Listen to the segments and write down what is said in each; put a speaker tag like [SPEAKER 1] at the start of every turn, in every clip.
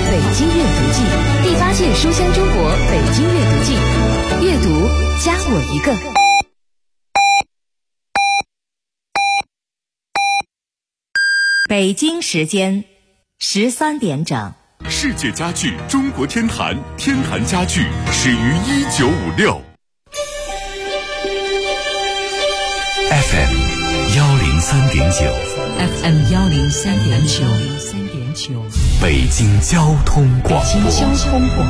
[SPEAKER 1] 北京阅读季，第8届书香中国北京阅读季，阅读加我一个。北京时间13点整。
[SPEAKER 2] 世界家具中国天坛，天坛家具始于1956。
[SPEAKER 3] FM 103.9
[SPEAKER 1] FM 103.9
[SPEAKER 3] 北京交通广播。
[SPEAKER 1] 北京交通广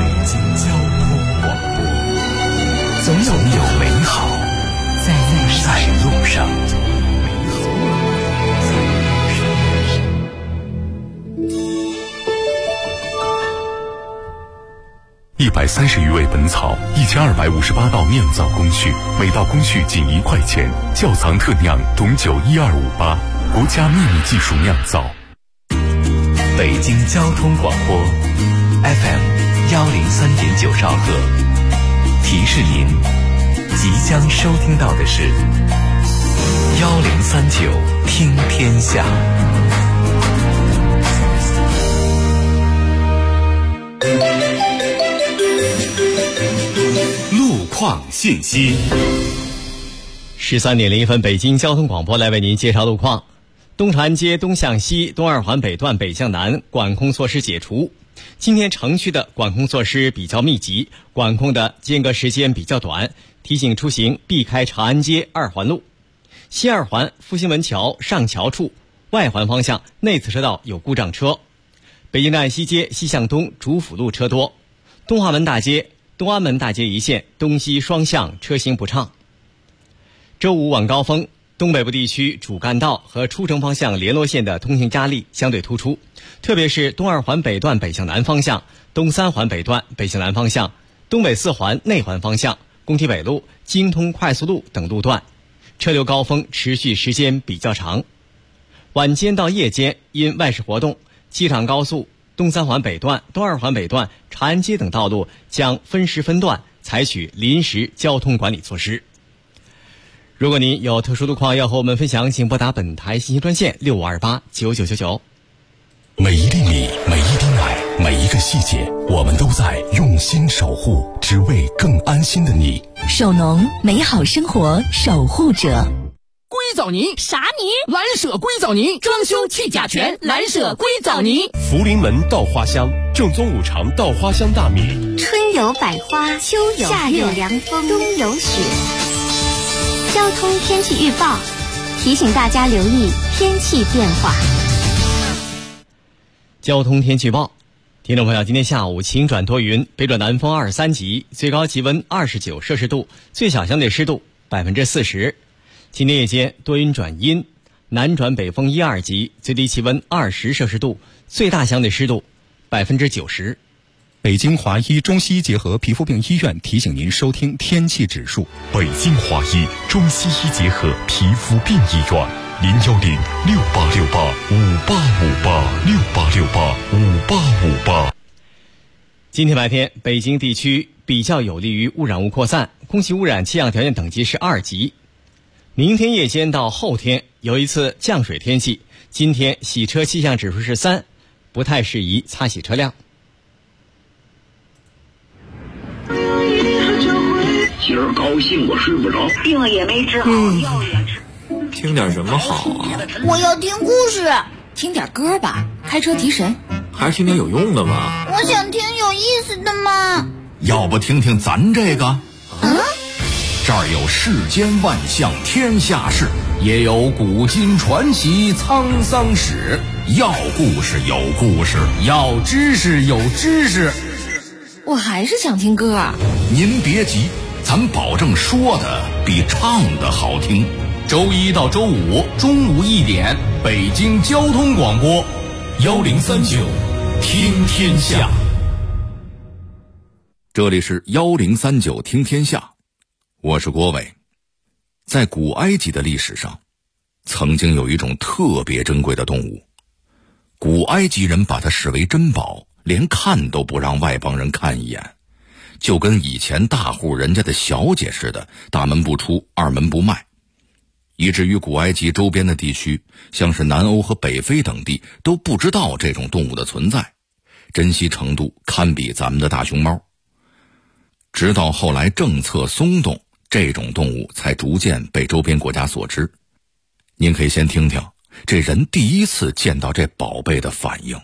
[SPEAKER 1] 播，总有美好在路上。
[SPEAKER 2] 130余味本草，1258道酿造工序，每道工序仅1块钱。窖藏特酿董酒12588，国家秘密技术酿造。
[SPEAKER 3] 北京交通广播 FM 103.9兆赫，提示您即将收听到的是1039听天下。
[SPEAKER 2] 路况信息。
[SPEAKER 4] 13点01分，北京交通广播来为您介绍路况。东长安街东向西、东二环北段北向南管控措施解除。今天城区的管控措施比较密集，管控的间隔时间比较短，提醒出行避开长安街2环路。西2环复兴门桥上桥处外环方向内侧车道有故障车。北京站西街西向东主辅路车多。东华门大街东安门大街一线东西双向车行不畅。周五晚高峰，东北部地区主干道和出城方向联络线的通行压力相对突出，特别是东2环北段北向南方向、东3环北段北向南方向、东北4环内环方向、工体北路、京通快速路等路段，车流高峰持续时间比较长。晚间到夜间因外事活动，机场高速、东3环北段、东2环北段、长安街等道路将分时分段采取临时交通管理措施。如果您有特殊路况要和我们分享，请拨打本台信息专线65289999。
[SPEAKER 2] 每一粒米，每一滴奶，每一个细节，我们都在用心守护，只为更安心的你。
[SPEAKER 1] 首农，美好生活守护者。
[SPEAKER 5] 硅藻泥
[SPEAKER 6] 啥泥？
[SPEAKER 5] 蓝舍硅藻泥，装修去甲醛，蓝舍硅藻泥。
[SPEAKER 7] 福临门稻花香，正宗五常稻花香大米。
[SPEAKER 6] 春有百花，秋有夏有凉风，冬有雪。交通天气预报提醒大家留意天气变化。
[SPEAKER 4] 交通天气预报，听众朋友，今天下午晴转多云，北转南风23级，最高气温29摄氏度，最小相对湿度40%。今天夜间多云转阴，南转北风1、2级，最低气温20摄氏度，最大相对湿度90%。
[SPEAKER 8] 北京华医中西医结合皮肤病医院提醒您收听天气指数。
[SPEAKER 2] 北京华医中西医结合皮肤病医院，0106868585858，68685858。
[SPEAKER 4] 今天白天，北京地区比较有利于污染物扩散，空气污染气象条件等级是2级。明天夜间到后天有一次降水天气，今天洗车气象指数是3，不太适宜擦洗车辆。
[SPEAKER 9] 今儿高兴我睡不着，
[SPEAKER 10] 病也没治好，药也吃。
[SPEAKER 11] 听点什么好啊？
[SPEAKER 12] 我要听故事。
[SPEAKER 1] 听点歌吧，开车提神。
[SPEAKER 11] 还是听点有用的吧。
[SPEAKER 12] 我想听有意思的嘛。
[SPEAKER 13] 要不听听咱这个？这儿有世间万象天下事，也有古今传奇沧桑史。要故事有故事，要知识有知识。
[SPEAKER 1] 我还是想听歌。
[SPEAKER 13] 您别急，咱保证说的比唱的好听。周1到周5中午1点，北京交通广播1039听天下。这里是1039听天下，我是郭伟。在古埃及的历史上，曾经有一种特别珍贵的动物，古埃及人把它视为珍宝，连看都不让外邦人看一眼，就跟以前大户人家的小姐似的，大门不出，二门不迈。以至于古埃及周边的地区，像是南欧和北非等地，都不知道这种动物的存在。 珍稀程度堪比咱们的大熊猫。直到后来政策松动，这种动物才逐渐被周边国家所知。您可以先听听这人第一次见到这宝贝的反应。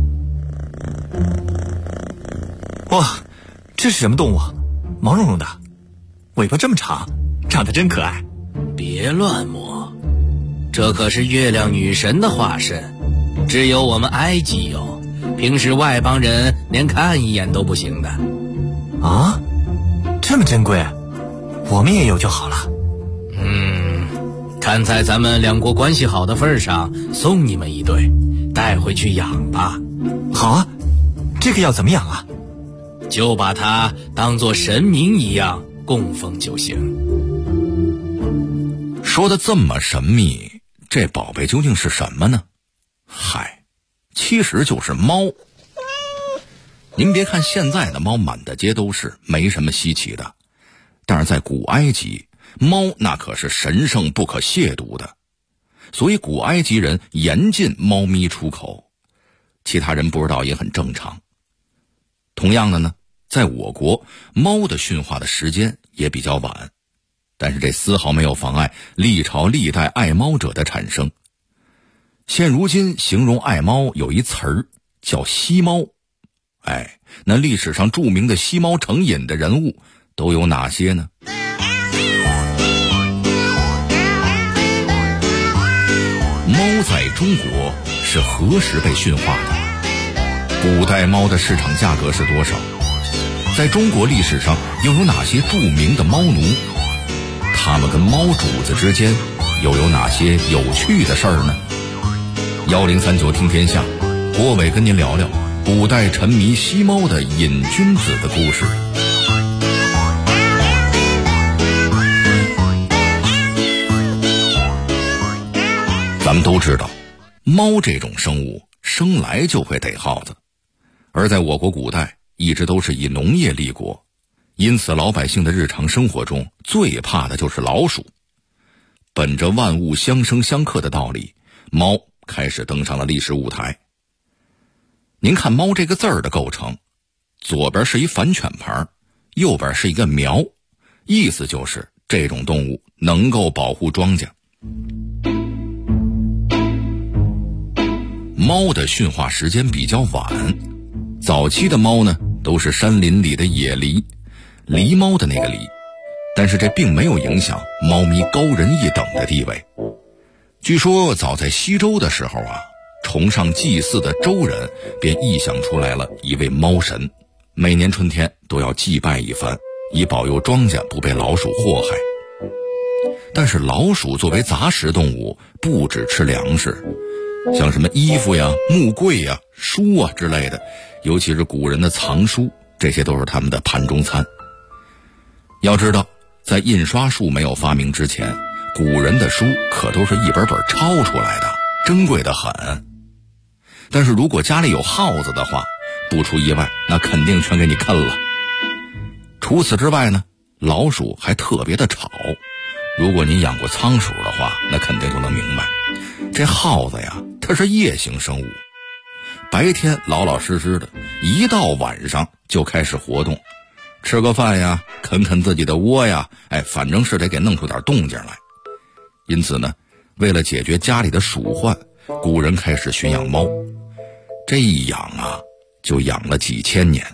[SPEAKER 11] 哇，这是什么动物啊？毛茸茸的，尾巴这么长，长得真可爱。
[SPEAKER 14] 别乱摸，这可是月亮女神的化身，只有我们埃及有，平时外邦人连看一眼都不行的。
[SPEAKER 11] 啊，这么珍贵，我们也有就好了。
[SPEAKER 14] 看在咱们两国关系好的份上，送你们一对，带回去养吧。
[SPEAKER 11] 好啊，这个要怎么养啊？
[SPEAKER 14] 就把它当作神明一样供奉就行。
[SPEAKER 13] 说的这么神秘，这宝贝究竟是什么呢？嗨，其实就是猫。您别看现在的猫满大街都是，没什么稀奇的，但是在古埃及，猫那可是神圣不可亵渎的，所以古埃及人严禁猫咪出口。其他人不知道也很正常。同样的呢，在我国，猫的驯化的时间也比较晚，但是这丝毫没有妨碍历朝历代爱猫者的产生。现如今形容爱猫有一词儿叫吸猫。那历史上著名的吸猫成瘾的人物都有哪些呢？猫在中国是何时被驯化的？古代猫的市场价格是多少？在中国历史上又有哪些著名的猫奴？他们跟猫主子之间又有哪些有趣的事儿呢？1039听天下，郭伟跟您聊聊古代沉迷吸猫的瘾君子的故事。咱们都知道，猫这种生物生来就会逮耗子，而在我国古代一直都是以农业立国，因此老百姓的日常生活中最怕的就是老鼠。本着万物相生相克的道理，猫开始登上了历史舞台。您看猫这个字儿的构成，左边是一反犬牌，右边是一个苗，意思就是这种动物能够保护庄稼。猫的驯化时间比较晚，早期的猫呢都是山林里的野狸，狸猫的那个狸，但是这并没有影响猫咪高人一等的地位。据说早在西周的时候啊，崇尚祭祀的周人便臆想出来了一位猫神，每年春天都要祭拜一番，以保佑庄稼不被老鼠祸害。但是老鼠作为杂食动物，不只吃粮食，像什么衣服呀、木柜呀、书啊之类的，尤其是古人的藏书，这些都是他们的盘中餐。要知道，在印刷术没有发明之前，古人的书可都是一本本抄出来的，珍贵得很。但是如果家里有耗子的话，不出意外，那肯定全给你啃了。除此之外呢，老鼠还特别的吵。如果你养过仓鼠的话，那肯定就能明白，这耗子呀，它是夜行生物，白天老老实实的，一到晚上就开始活动，吃个饭呀，啃啃自己的窝呀，反正是得给弄出点动静来。因此呢，为了解决家里的鼠患，古人开始驯养猫，这一养啊，就养了几千年。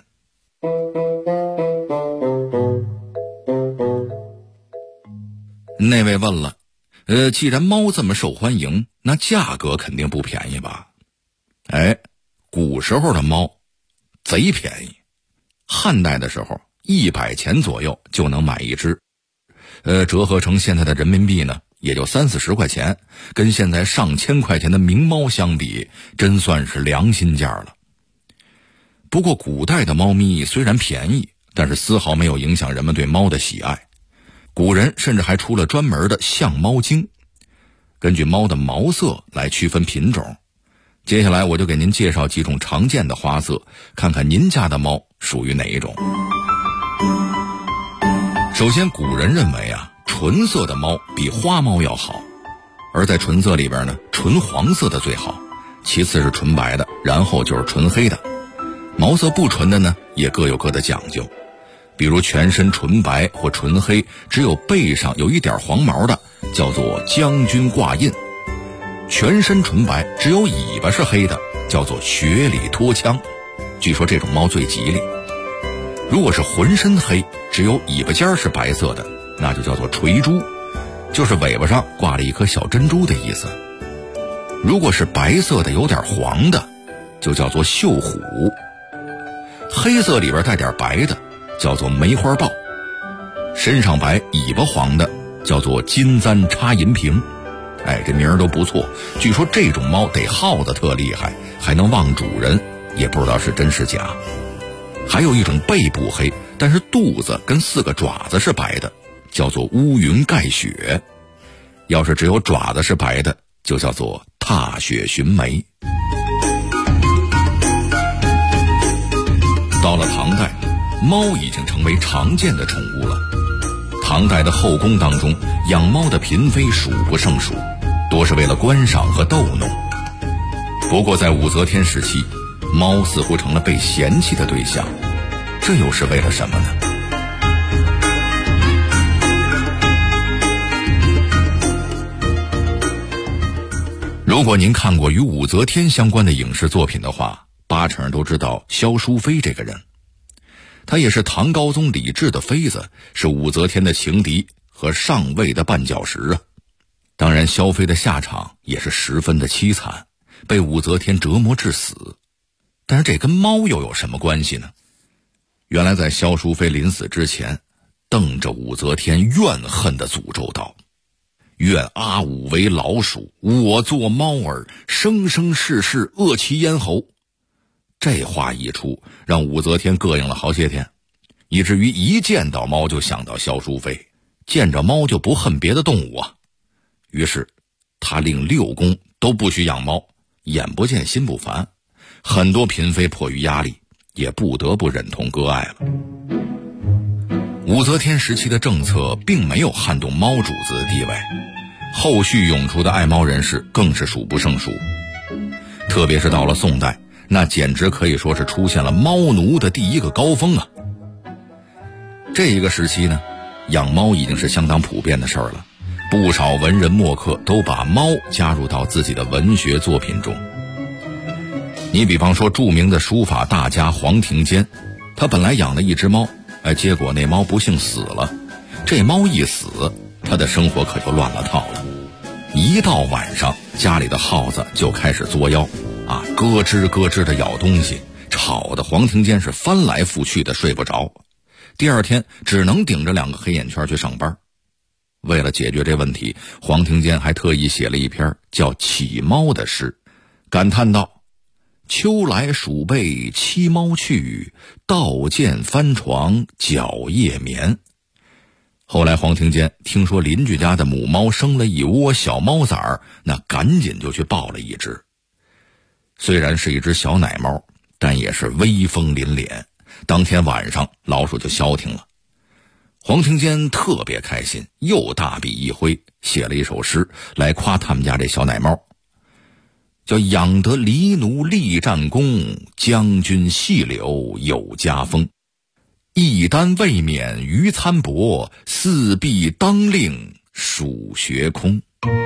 [SPEAKER 13] 那位问了，既然猫这么受欢迎，那价格肯定不便宜吧？古时候的猫贼便宜，汉代的时候100钱左右就能买一只，折合成现在的人民币呢，也就30-40块钱，跟现在上千块钱的名猫相比，真算是良心价了。不过古代的猫咪虽然便宜，但是丝毫没有影响人们对猫的喜爱。古人甚至还出了专门的相猫经，根据猫的毛色来区分品种。接下来我就给您介绍几种常见的花色，看看您家的猫属于哪一种。首先，古人认为啊，纯色的猫比花猫要好，而在纯色里边呢，纯黄色的最好，其次是纯白的，然后就是纯黑的。 毛色不纯的呢，也各有各的讲究，比如全身纯白或纯黑，只有背上有一点黄毛的，叫做将军挂印；全身纯白，只有尾巴是黑的，叫做雪里脱枪。据说这种猫最吉利。如果是浑身黑，只有尾巴尖是白色的，那就叫做垂珠，就是尾巴上挂了一颗小珍珠的意思。如果是白色的有点黄的，就叫做绣虎；黑色里边带点白的，叫做梅花豹；身上白尾巴黄的，叫做金簪插银瓶。这名儿都不错。据说这种猫得耗子特厉害，还能望主人，也不知道是真是假。还有一种背部黑，但是肚子跟4个爪子是白的，叫做乌云盖雪；要是只有爪子是白的，就叫做踏雪寻梅。到了唐代，猫已经成为常见的宠物了。唐代的后宫当中，养猫的嫔妃数不胜数，多是为了观赏和逗弄。不过在武则天时期，猫似乎成了被嫌弃的对象，这又是为了什么呢？如果您看过与武则天相关的影视作品的话，8成都知道萧淑妃这个人。她也是唐高宗李治的妃子，是武则天的情敌和上位的绊脚石啊。当然萧妃的下场也是十分的凄惨，被武则天折磨致死。但是这跟猫又有什么关系呢？原来在萧淑妃临死之前，瞪着武则天怨恨地诅咒道：愿阿武为老鼠，我做猫儿，生生世世恶其咽喉。这话一出，让武则天膈应了好些天，以至于一见到猫就想到萧淑妃，见着猫就不恨别的动物啊。于是他令6宫都不许养猫，眼不见心不烦。很多嫔妃迫于压力，也不得不忍痛割爱了。武则天时期的政策并没有撼动猫主子的地位，后续涌出的爱猫人士更是数不胜数。特别是到了宋代，那简直可以说是出现了猫奴的第一个高峰啊。这一个时期呢，养猫已经是相当普遍的事儿了，不少文人墨客都把猫加入到自己的文学作品中。你比方说著名的书法大家黄庭坚，他本来养了一只猫，结果那猫不幸死了。这猫一死，他的生活可就乱了套了。一到晚上，家里的耗子就开始作妖咯吱咯吱的咬东西，吵得黄庭坚是翻来覆去的睡不着。第二天只能顶着2个黑眼圈去上班。为了解决这问题，黄庭坚还特意写了一篇叫《起猫》的诗，感叹道：秋来鼠辈栖猫去，道见翻床角夜眠。后来黄庭坚听说邻居家的母猫生了一窝小猫崽儿，那赶紧就去抱了一只。虽然是一只小奶猫，但也是威风凛凛。当天晚上老鼠就消停了。黄庭坚特别开心，又大笔一挥，写了一首诗来夸他们家这小奶猫，叫养得狸奴立战功，将军细柳有家风。一单未免于参薄，四壁当令鼠学空。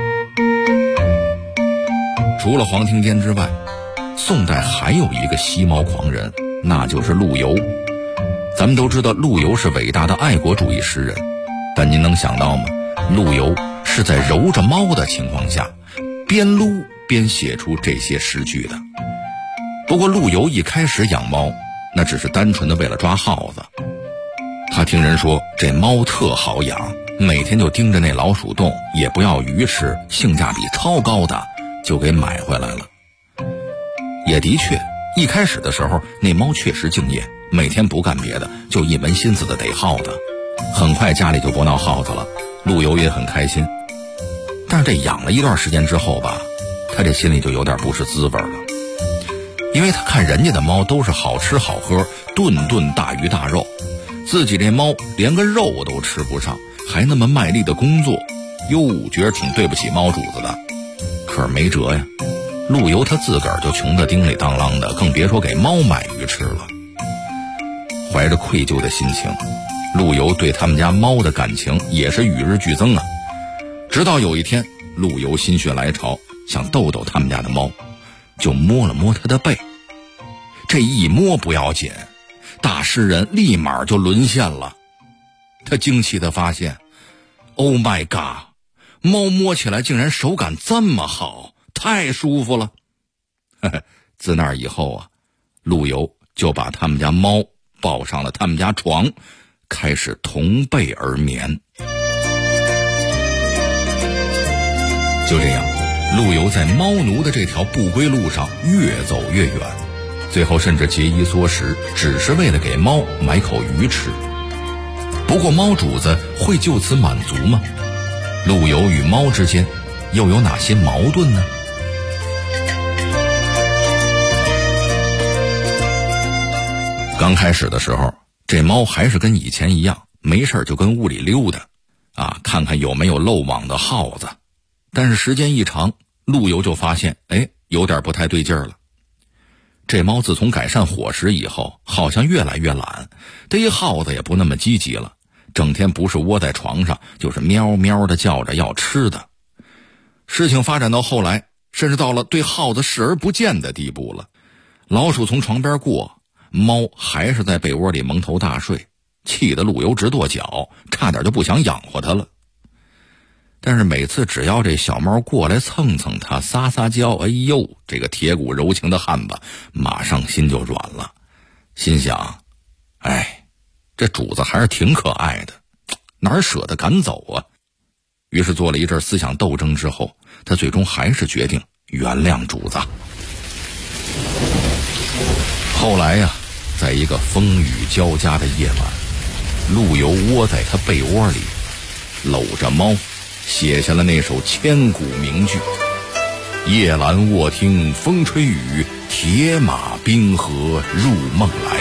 [SPEAKER 13] 除了黄庭坚之外，宋代还有一个吸猫狂人，那就是陆游。咱们都知道陆游是伟大的爱国主义诗人，但您能想到吗？陆游是在揉着猫的情况下，边撸边写出这些诗句的。不过陆游一开始养猫，那只是单纯的为了抓耗子。他听人说这猫特好养，每天就盯着那老鼠洞，也不要鱼吃，性价比超高的，就给买回来了。也的确，一开始的时候那猫确实敬业，每天不干别的，就一门心思的逮耗子。很快家里就不闹耗子了，陆游也很开心。但是这养了一段时间之后吧，他这心里就有点不是滋味了。因为他看人家的猫都是好吃好喝，顿顿大鱼大肉，自己这猫连个肉都吃不上，还那么卖力的工作，觉得挺对不起猫主子的。可是没辙呀， 陆游他自个儿就穷得叮里当啷的，更别说给猫买鱼吃了。怀着愧疚的心情，陆游对他们家猫的感情也是与日俱增啊。直到有一天，陆游心血来潮，想逗逗他们家的猫，就摸了摸它的背。这一摸不要紧，大诗人立马就沦陷了。他惊奇地发现 Oh my god， 猫摸起来竟然手感这么好，太舒服了。自那以后啊，陆游就把他们家猫抱上了他们家床，开始同被而眠。就这样，陆游在猫奴的这条不归路上越走越远，最后甚至节衣缩食，只是为了给猫买口鱼吃。不过猫主子会就此满足吗？陆游与猫之间又有哪些矛盾呢？刚开始的时候，这猫还是跟以前一样，没事就跟屋里溜达看看有没有漏网的耗子。但是时间一长，陆游就发现有点不太对劲儿了。这猫自从改善伙食以后，好像越来越懒，逮耗子也不那么积极了，整天不是窝在床上，就是喵喵的叫着要吃的。事情发展到后来，甚至到了对耗子视而不见的地步了。老鼠从床边过，猫还是在被窝里蒙头大睡，气得陆游直跺脚，差点就不想养活它了。但是每次只要这小猫过来蹭蹭它，撒撒娇，哎呦，这个铁骨柔情的汉子马上心就软了，心想这主子还是挺可爱的，哪舍得赶走啊。于是做了一阵思想斗争之后，他最终还是决定原谅主子。后来呀，在一个风雨交加的夜晚，陆游窝在他被窝里，搂着猫，写下了那首千古名句：夜阑卧听风吹雨，铁马冰河入梦来。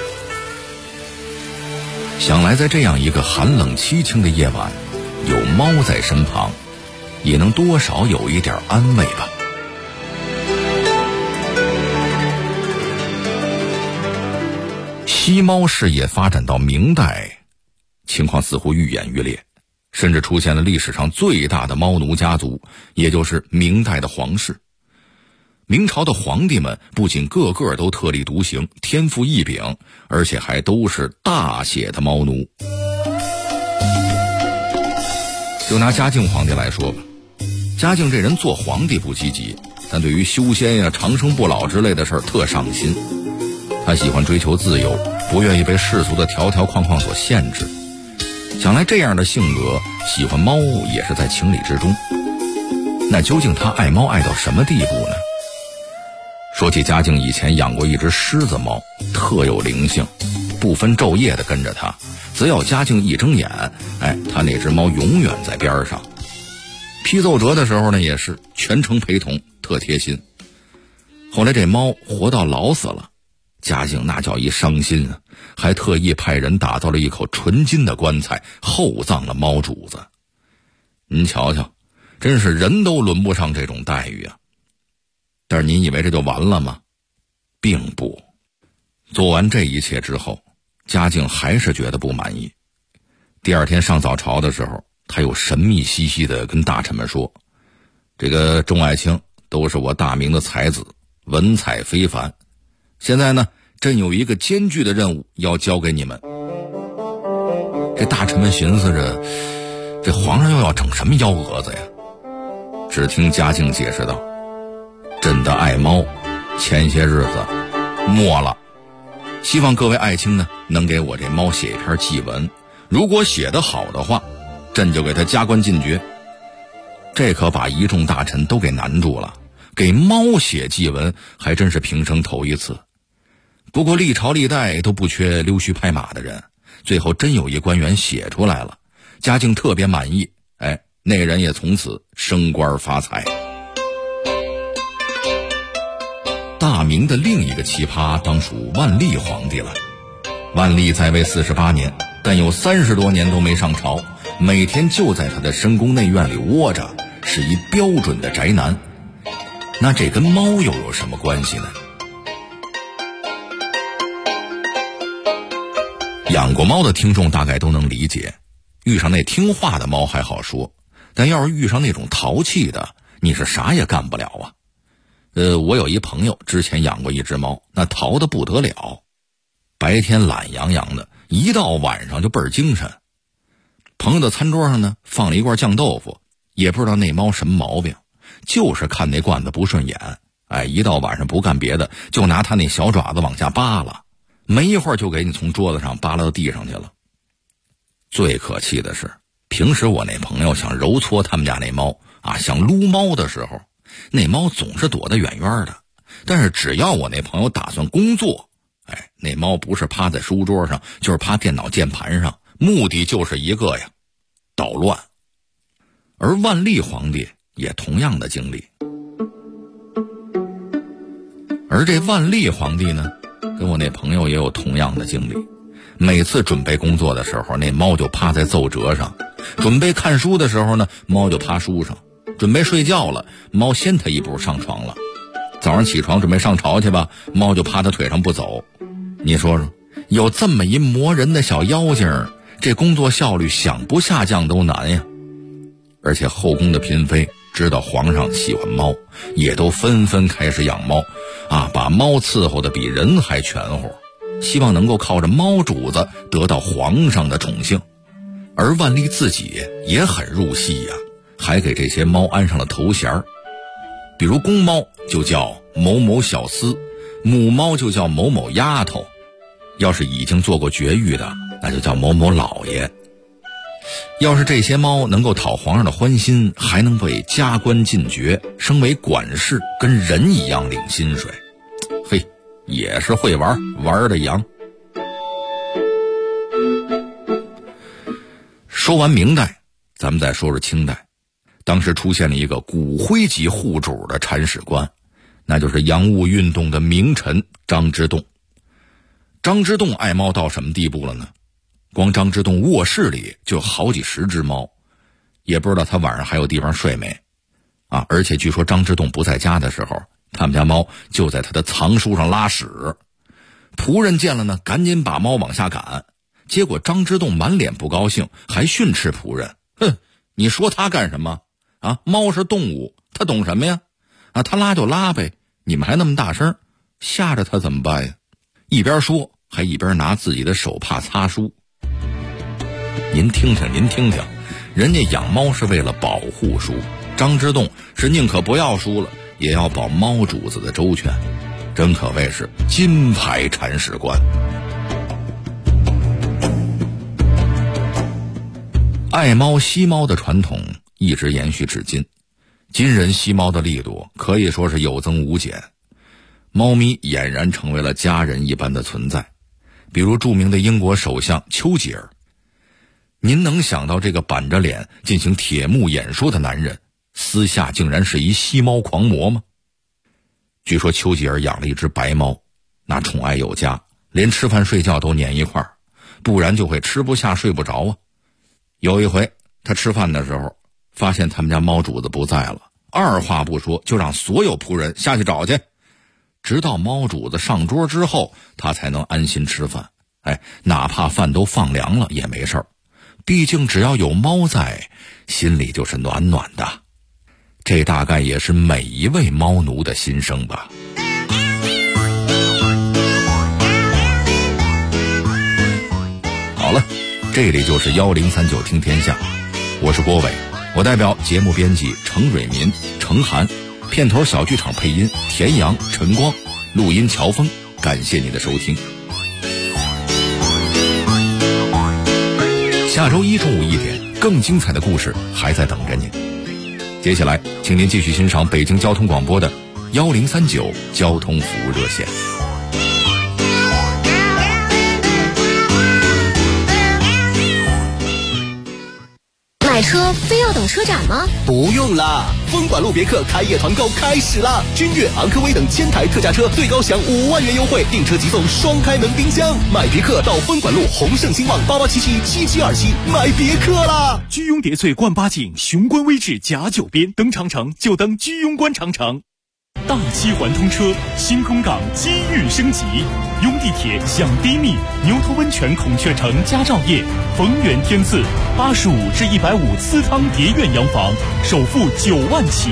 [SPEAKER 13] 想来在这样一个寒冷凄清的夜晚，有猫在身旁，也能多少有一点安慰吧。西猫事业发展到明代，情况似乎愈演愈烈，甚至出现了历史上最大的猫奴家族，也就是明代的皇室。明朝的皇帝们不仅个个都特立独行，天赋异禀，而且还都是大写的猫奴。就拿嘉靖皇帝来说吧，嘉靖这人做皇帝不积极，但对于修仙呀、长生不老之类的事儿特上心。他喜欢追求自由，不愿意被世俗的条条框框所限制。想来这样的性格，喜欢猫也是在情理之中。那究竟他爱猫爱到什么地步呢？说起嘉靖以前养过一只狮子猫，特有灵性，不分昼夜的跟着他，只要嘉靖一睁眼，他那只猫永远在边上。批奏折的时候呢，也是全程陪同，特贴心。后来这猫活到老死了，嘉靖那叫一伤心啊，还特意派人打造了一口纯金的棺材，厚葬了猫主子。您瞧瞧，真是人都轮不上这种待遇啊。但是您以为这就完了吗？并不。做完这一切之后，嘉靖还是觉得不满意。第二天上早朝的时候，他又神秘兮兮地跟大臣们说，这个众爱卿都是我大明的才子，文采非凡，现在呢，朕有一个艰巨的任务要交给你们。这大臣们寻思着，这皇上又要整什么幺蛾子呀？只听嘉靖解释道，朕的爱猫前些日子没了，希望各位爱卿呢能给我这猫写一篇祭文，如果写得好的话，朕就给他加官进爵。这可把一众大臣都给难住了，给猫写祭文还真是平生头一次。不过历朝历代都不缺溜须拍马的人，最后真有一官员写出来了，嘉靖特别满意，那人也从此升官发财。大明的另一个奇葩当属万历皇帝了。万历在位48年，但有30多年都没上朝，每天就在他的深宫内院里窝着，是一标准的宅男。 那这跟猫又有什么关系呢？养过猫的听众大概都能理解，遇上那听话的猫还好说，但要是遇上那种淘气的，你是啥也干不了啊。我有一朋友之前养过一只猫，那淘得不得了，白天懒洋洋的，一到晚上就倍儿精神。朋友的餐桌上呢放了一罐酱豆腐，也不知道那猫什么毛病，就是看那罐子不顺眼，一到晚上不干别的，就拿他那小爪子往下扒拉，没一会儿就给你从桌子上扒拉到地上去了。最可气的是，平时我那朋友想揉搓他们家那猫想撸猫的时候，那猫总是躲得远远的，但是只要我那朋友打算工作，那猫不是趴在书桌上，就是趴电脑键盘上，目的就是一个呀，捣乱。而万历皇帝也同样的经历，而这万历皇帝呢，跟我那朋友也有同样的经历。每次准备工作的时候，那猫就趴在奏折上；准备看书的时候呢，猫就趴书上；准备睡觉了，猫先他一步上床了。早上起床准备上朝去吧，猫就趴他腿上不走。你说说，有这么一磨人的小妖精，这工作效率想不下降都难呀。而且后宫的嫔妃知道皇上喜欢猫，也都纷纷开始养猫把猫伺候的比人还全乎，希望能够靠着猫主子得到皇上的宠幸。而万历自己也很入戏呀，还给这些猫安上了头衔，比如公猫就叫某某小厮，母猫就叫某某丫头，要是已经做过绝育的，那就叫某某老爷。要是这些猫能够讨皇上的欢心，还能被加官进爵，升为管事，跟人一样领薪水，嘿，也是会玩，玩的洋。说完明代，咱们再说说清代。当时出现了一个骨灰级户主的铲屎官，那就是洋务运动的名臣张之洞。张之洞爱猫到什么地步了呢？光张之洞卧室里就有好几十只猫，也不知道他晚上还有地方睡没而且据说张之洞不在家的时候，他们家猫就在他的藏书上拉屎。仆人见了呢，赶紧把猫往下赶，结果张之洞满脸不高兴，还训斥仆人：哼，你说他干什么猫是动物，他懂什么呀他拉就拉呗，你们还那么大声，吓着他怎么办呀？一边说还一边拿自己的手帕擦书。您听听，人家养猫是为了保护书，张之洞是宁可不要书了，也要保猫主子的周全，真可谓是金牌铲屎官。爱猫惜猫的传统一直延续至今，今人惜猫的力度可以说是有增无减，猫咪俨然成为了家人一般的存在。比如著名的英国首相丘吉尔，您能想到这个板着脸进行铁幕演说的男人，私下竟然是一惜猫狂魔吗？据说丘吉尔养了一只白猫，那宠爱有加，连吃饭睡觉都粘一块儿，不然就会吃不下睡不着有一回他吃饭的时候，发现他们家猫主子不在了，二话不说就让所有仆人下去找去，直到猫主子上桌之后，他才能安心吃饭。哪怕饭都放凉了也没事儿，毕竟只要有猫在，心里就是暖暖的。这大概也是每一位猫奴的心声吧。好了，这里就是1039听天下，我是郭伟，我代表节目编辑程蕊民、程涵，片头小剧场配音田阳、陈光，录音乔峰，感谢你的收听。下周一中午1点，更精彩的故事还在等着您。接下来，请您继续欣赏北京交通广播的1039交通服务热线。
[SPEAKER 1] 买车非要等车展吗？
[SPEAKER 15] 不用啦，分管路别克开业团购开始啦！君越、昂科威等1000台特价车，最高享5万元优惠，订车即送双开门冰箱。买别克到分管路宏盛兴旺88777727，买别克啦！
[SPEAKER 16] 居庸叠翠冠8景，雄关威志甲9边，登长城就登居庸关长城。 大七环通车，新空港机遇升级，拥地铁享低密，牛头温泉孔雀城佳兆业，逢源天赐，85至150私汤叠院洋房，首付9万起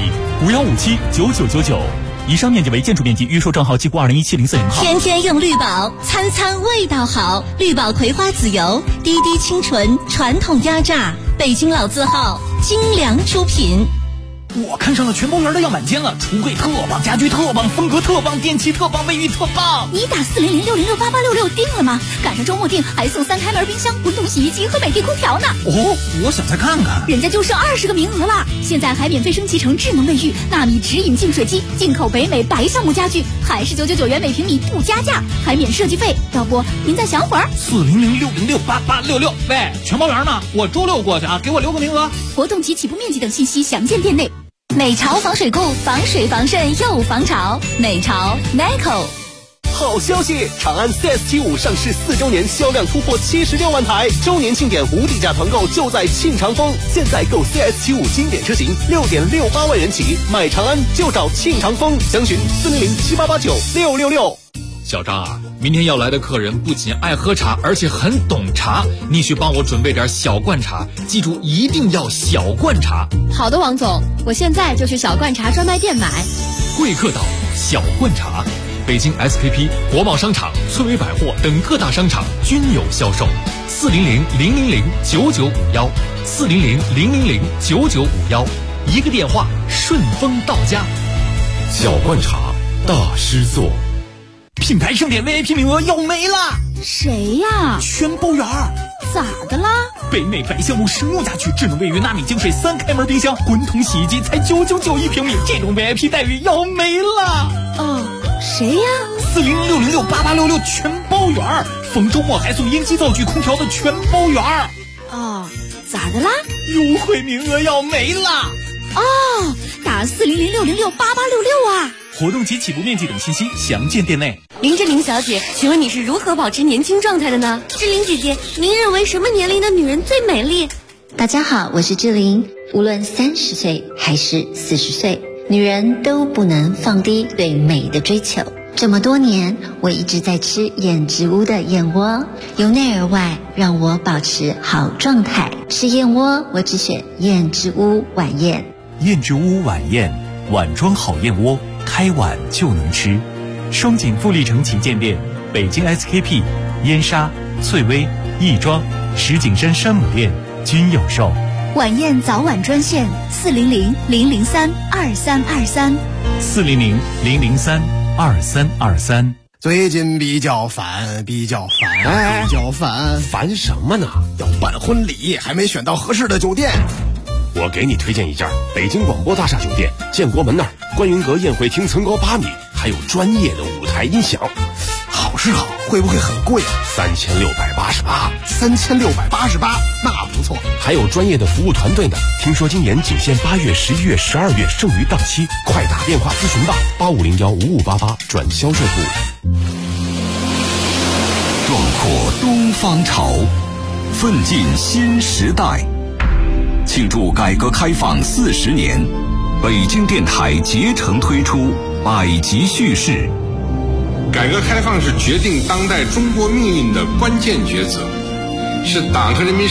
[SPEAKER 16] ，51579999。以上面积为建筑面积，预售账号记过201704号。
[SPEAKER 1] 天天用绿宝，餐餐味道好。绿宝葵花籽油，滴滴清纯，传统压榨，北京老字号，精良出品。
[SPEAKER 11] 我看上了全包园的样板间了，橱柜特棒，家具特棒，风格特棒，电器特棒，卫浴特棒。
[SPEAKER 12] 你打40060688866定了吗？赶上周末订还送3开门冰箱、滚筒洗衣机和美的空调呢。
[SPEAKER 11] 哦，我想再看看。
[SPEAKER 12] 人家就剩20个名额了，现在还免费升级成智能卫浴、纳米直饮净水机，进口北美白橡木家具，还是999元每平米不加价，还免设计费。要不您再想会儿
[SPEAKER 11] ？40060688866。喂，全包园呢？我周6过去啊，给我留个名额。
[SPEAKER 12] 活动及起步面积等信息详见店内。
[SPEAKER 1] 美潮防水库，防水防渗又防潮。美潮 Nico。
[SPEAKER 15] 好消息！长安 CS75 上市4周年，销量突破76万台，周年庆典无底价团购就在庆长丰。现在购 CS75 经典车型6.68万元起，买长安就找庆长丰，详询40078896666。
[SPEAKER 17] 小张啊，明天要来的客人不仅爱喝茶，而且很懂茶，你去帮我准备点小罐茶，记住一定要小罐茶。
[SPEAKER 18] 好的，王总，我现在就去小罐茶专卖店买。
[SPEAKER 17] 贵客岛小罐茶，北京 SKP、国贸商场、翠微百货等各大商场均有销售。400-000-9951，400-000-9951，一个电话顺丰到家。
[SPEAKER 2] 小罐茶大师座。
[SPEAKER 11] 品牌盛典 VIP 名额要没了。
[SPEAKER 12] 谁呀？
[SPEAKER 11] 全包园。
[SPEAKER 12] 咋的啦？
[SPEAKER 11] 北美白橡木实木家具，智能卫浴，纳米净水，3开门冰箱，滚筒洗衣机才999一平米，这种 VIP 待遇要没了。
[SPEAKER 12] 哦，谁呀
[SPEAKER 11] ？40060688866全包园，逢周末还送英基灶具空调的全包园。
[SPEAKER 12] 哦，咋的啦？
[SPEAKER 11] 优惠名额要没了。
[SPEAKER 12] 哦，打40060688866啊！
[SPEAKER 11] 活动及起步面积等信息详见店内。
[SPEAKER 18] 林志玲小姐，请问你是如何保持年轻状态的呢？
[SPEAKER 12] 志玲姐姐，您认为什么年龄的女人最美丽？
[SPEAKER 19] 大家好，我是志玲。无论30岁还是40岁，女人都不能放低对美的追求。这么多年，我一直在吃燕之屋的燕窝，由内而外让我保持好状态。吃燕窝，我只选燕之屋晚宴。
[SPEAKER 20] 燕之屋晚宴，碗装好燕窝，开碗就能吃。双井富力城旗舰店、北京 SKP、燕莎、翠微、亦庄、石景山山姆店均有售。
[SPEAKER 12] 晚宴早晚专线400-003-2323。
[SPEAKER 20] 400-003-2323。
[SPEAKER 21] 最近比较烦，
[SPEAKER 22] 烦什么呢？
[SPEAKER 21] 要办婚礼，还没选到合适的酒店。
[SPEAKER 22] 我给你推荐一家北京广播大厦酒店，建国门那儿，观云阁宴会厅层高8米，还有专业的舞台音响。
[SPEAKER 21] 好是好，会不会很贵啊？3688，那不错。
[SPEAKER 22] 还有专业的服务团队呢。听说今年仅限8月、11月、12月，剩余档期，快打电话咨询吧，85015588转销售部。
[SPEAKER 2] 壮阔东方潮，奋进新时代。庆祝改革开放40年，北京电台竭诚推出百集叙事。
[SPEAKER 23] 改革开放是决定当代中国命运的关键抉择，是党和人民